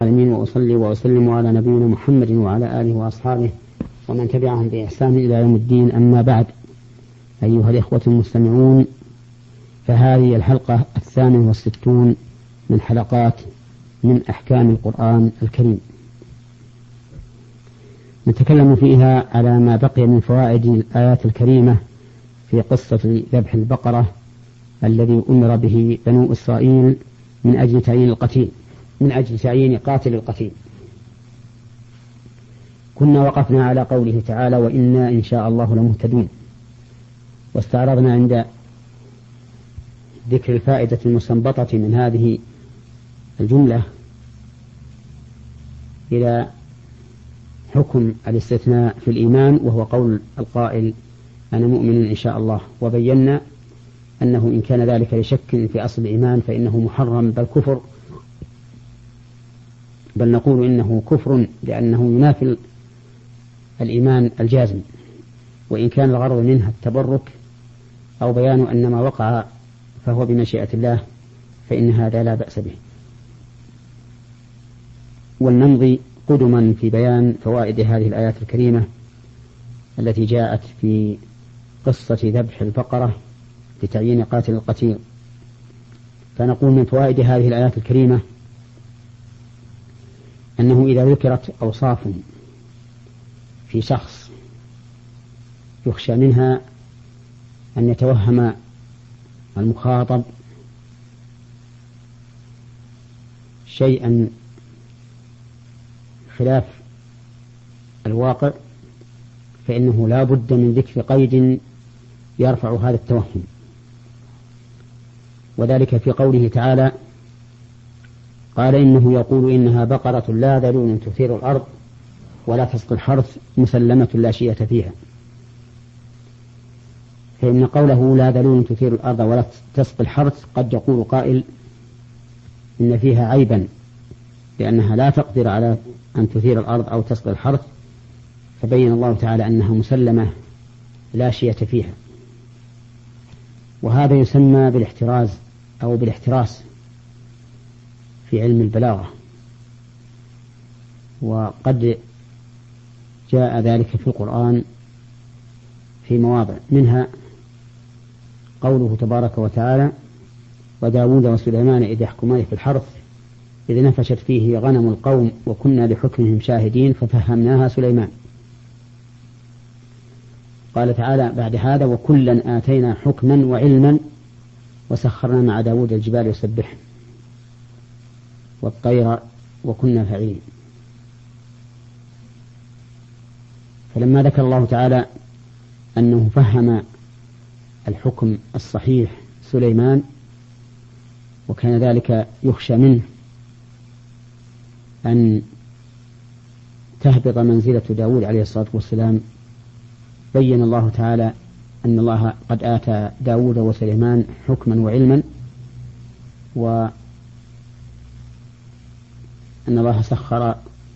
وأصلي وأسلم على نبينا محمد وعلى آله وأصحابه ومن تبعهم بإحسان إلى يوم الدين. أما بعد، أيها الإخوة المستمعون، فهذه الحلقة 62 من حلقات من أحكام القرآن الكريم، نتكلم فيها على ما بقي من فوائد الآيات الكريمة في قصة ذبح البقرة الذي أمر به بنو إسرائيل من أجل تعيين قاتل القتيل. كنا وقفنا على قوله تعالى: وإنا إن شاء الله لمهتدون، واستعرضنا عند ذكر الفائدة المستنبطة من هذه الجملة إلى حكم الاستثناء في الإيمان، وهو قول القائل: أنا مؤمن إن شاء الله. وبينا أنه إن كان ذلك لشك في أصل الإيمان فإنه محرم بل كفر، بل نقول إنه كفر لأنه ينافي الإيمان الجازم، وإن كان الغرض منها التبرك أو بيان أن ما وقع فهو بمشيئة الله فإن هذا لا بأس به. ولنمضي قدما في بيان فوائد هذه الآيات الكريمة التي جاءت في قصة ذبح البقرة لتعيين قاتل القتيل. فنقول من فوائد هذه الآيات الكريمة أنه إذا ذكرت أوصاف في شخص يخشى منها أن يتوهم المخاطب شيئا خلاف الواقع، فإنه لا بد من ذكر قيد يرفع هذا التوهم، وذلك في قوله تعالى: قال إنه يقول إنها بقرة لا ذلول تثير الأرض ولا تسقي الحرث مسلمة لا شية فيها. فإن قوله لا ذلول تثير الأرض ولا تسقي الحرث قد يقول قائل إن فيها عيبا لأنها لا تقدر على أن تثير الأرض أو تسقي الحرث، فبين الله تعالى أنها مسلمة لا شية فيها. وهذا يسمى بالاحتراز أو بالاحتراس في علم البلاغة، وقد جاء ذلك في القرآن في مواضع، منها قوله تبارك وتعالى: وداود وسليمان إذ يحكمان في الحرث إذ نفشت فيه غنم القوم وكنا لحكمهم شاهدين ففهمناها سليمان. قال تعالى بعد هذا: وكلا آتينا حكما وعلما وسخرنا مع داود الجبال يسبحن والطير وكنا فاعلين. فلما ذكر الله تعالى أنه فهم الحكم الصحيح سليمان وكان ذلك يخشى منه أن تهبط منزلة داود عليه الصلاة والسلام، بين الله تعالى أن الله قد آتى داود وسليمان حكما وعلما، وأن الله سخر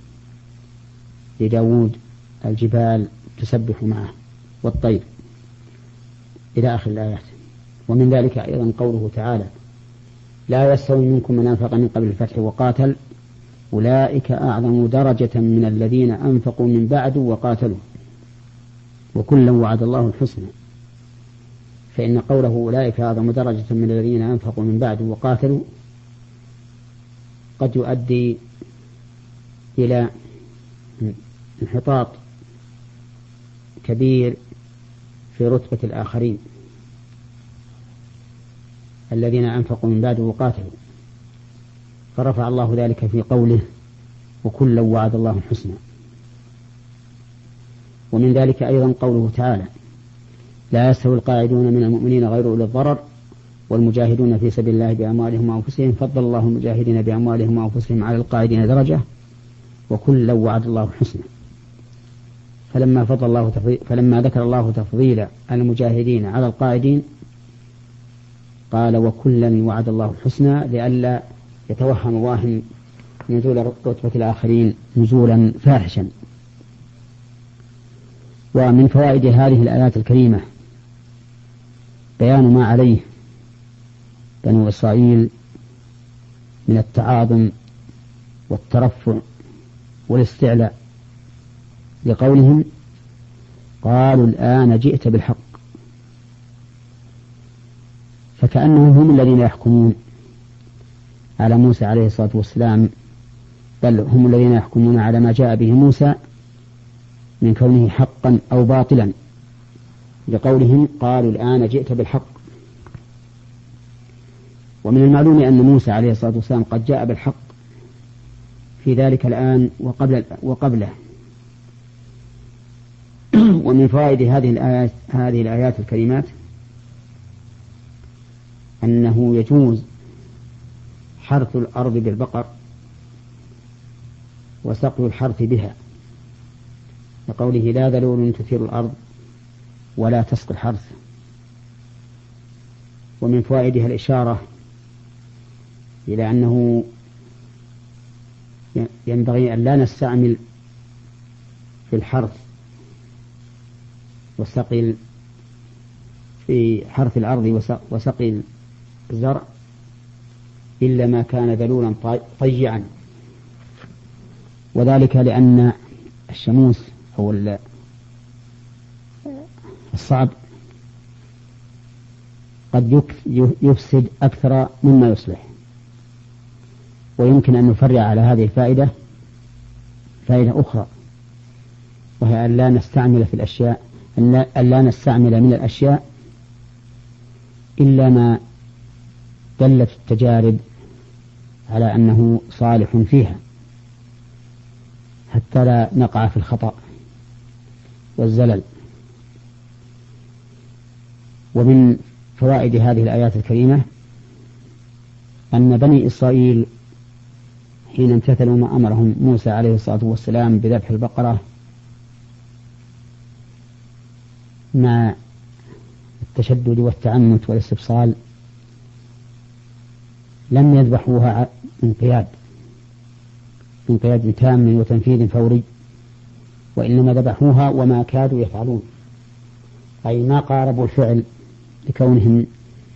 لداود الجبال تسبح معه والطير إلى آخر الآيات. ومن ذلك أيضا قوله تعالى: لا يستوي منكم من أنفق من قبل الفتح وقاتل أولئك أعظم درجة من الذين أنفقوا من بعد وقاتلوا وكلا وعد الله الحسنى. فإن قوله أولئك أعظم درجة من الذين أنفقوا من بعد وقاتلوا قد يؤدي إلى انحطاط كبير في رتبة الآخرين الذين أنفقوا من بعد وقاتلوا، فرفع الله ذلك في قوله: وكلا وعد الله الحسنى. ومن ذلك أيضا قوله تعالى: لا يستوي القاعدون من المؤمنين غير أولي الضرر والمجاهدون في سبيل الله بأموالهم وأنفسهم فضل الله المجاهدين بأموالهم وأنفسهم على القاعدين درجة وكلا وعد الله الحسنى. فلما ذكر الله تفضيل المجاهدين على القاعدين قال: وكلا وعد الله الحسنى، لئلا يتوهم واهم نزول رتبة الآخرين نزولا فاحشا. ومن فوائد هذه الآيات الكريمة بيان ما عليه بنو إسرائيل من التعاظم والترفع والاستعلاء، لقولهم قالوا الآن جئت بالحق، فكأنهم هم الذين يحكمون على موسى عليه الصلاة والسلام، بل هم الذين يحكمون على ما جاء به موسى من كونه حقا أو باطلا، لقولهم قالوا الآن جئت بالحق. ومن المعلوم أن موسى عليه الصلاة والسلام قد جاء بالحق في ذلك الآن وقبله. ومن فوائد هذه الآيات الكريمات أنه يجوز حرث الأرض بالبقر وسقي الحرث بها، لقوله لا ذلول تثير الأرض ولا تسقي الحرث. ومن فوائدها الإشارة إلى أنه ينبغي أن لا نستعمل في الحرث والسقي في حرث الأرض وسقي الزرع إلا ما كان ذلولا طيعا، وذلك لأن الشموس أو الصعب قد يفسد أكثر مما يصلح. ويمكن أن نفرع على هذه الفائدة فائدة أخرى، وهي أن لا نستعمل في الأشياء أن لا نستعمل من الأشياء إلا ما دلت التجارب على أنه صالح فيها، حتى لا نقع في الخطأ والزلل. ومن فوائد هذه الآيات الكريمة أن بني إسرائيل حين امتثلوا ما أمرهم موسى عليه الصلاة والسلام بذبح البقرة مع التشدد والتعنت والاستبصال، لم يذبحوها انقياد تام وتنفيذ فوري، وإنما ذبحوها وما كادوا يفعلون، أي ما قاربوا الفعل لكونهم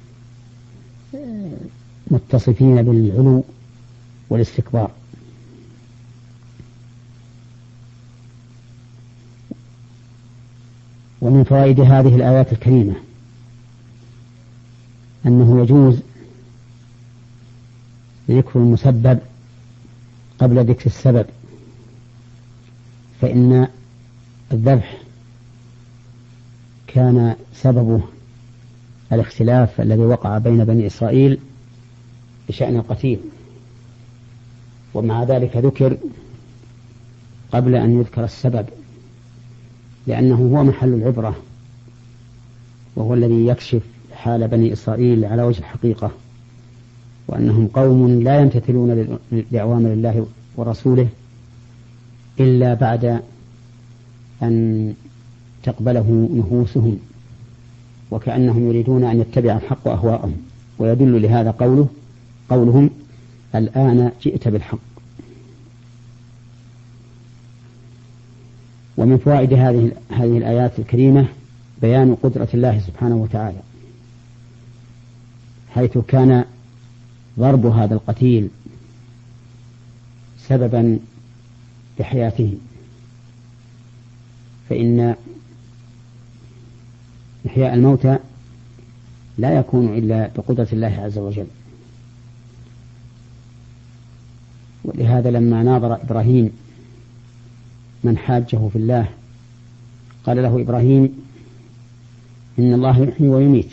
متصفين بالعلو والاستكبار. ومن فوائد هذه الآيات الكريمة أنه يجوز ذكر المسبب قبل ذكر السبب، فإن الذبح كان سببه الاختلاف الذي وقع بين بني إسرائيل بشأن القتيل، ومع ذلك ذكر قبل أن يذكر السبب، لأنه هو محل العبرة، وهو الذي يكشف حال بني إسرائيل على وجه الحقيقة، وأنهم قوم لا يمتثلون لأوامر الله ورسوله إلا بعد أن تقبله نفوسهم، وكأنهم يريدون أن يتبع الحق أهواءهم. ويدل لهذا قولهم الآن جئت بالحق. ومن فوائد هذه الآيات الكريمة بيان قدرة الله سبحانه وتعالى، حيث كان ضرب هذا القتيل سببا لحياته، فإن إحياء الموتى لا يكون إلا بقدرة الله عز وجل. ولهذا لما ناظر إبراهيم من حاجه في الله قال له إبراهيم إن الله يحيي ويميت،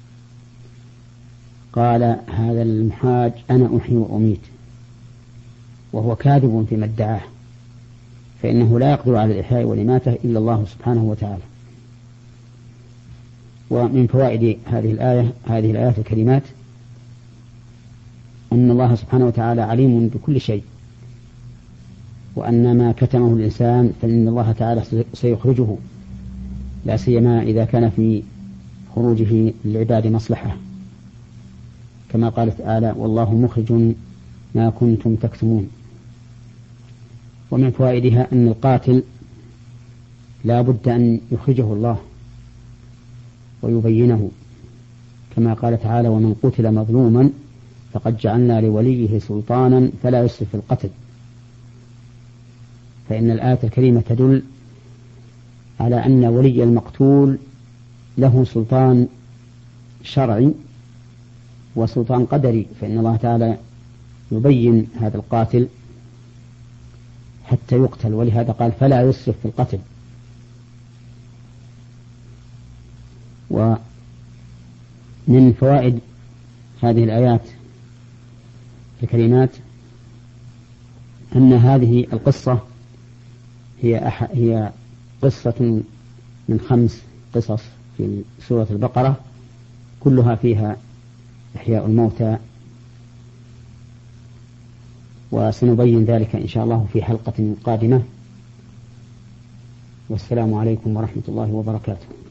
قال هذا المحاج أنا أحيي وأميت، وهو كاذب فيما ادعاه، فإنه لا يقدر على الإحياء والإماتة إلا الله سبحانه وتعالى. ومن فوائد هذه الآيات الكريمات أن الله سبحانه وتعالى عليم بكل شيء، وأن ما كتمه الإنسان فإن الله تعالى سيخرجه، لا سيما إذا كان في خروجه للعباد مصلحة، كما قال تعالى والله مخرج ما كنتم تكتمون. ومن فوائدها أن القاتل لا بد أن يخرجه الله ويبينه، كما قال تعالى ومن قتل مظلوما فقد جعلنا لوليه سلطانا فلا يسرف في القتل فإن الآية الكريمة تدل على أن ولي المقتول له سلطان شرعي وسلطان قدري، فإن الله تعالى يبين هذا القاتل حتى يقتل، ولهذا قال فلا يسرف في القتل. ومن فوائد هذه الآيات الكريمات أن هذه القصة هي قصة من 5 قصص في سورة البقرة، كلها فيها إحياء الموتى، وسنبين ذلك إن شاء الله في حلقة قادمة. والسلام عليكم ورحمة الله وبركاته.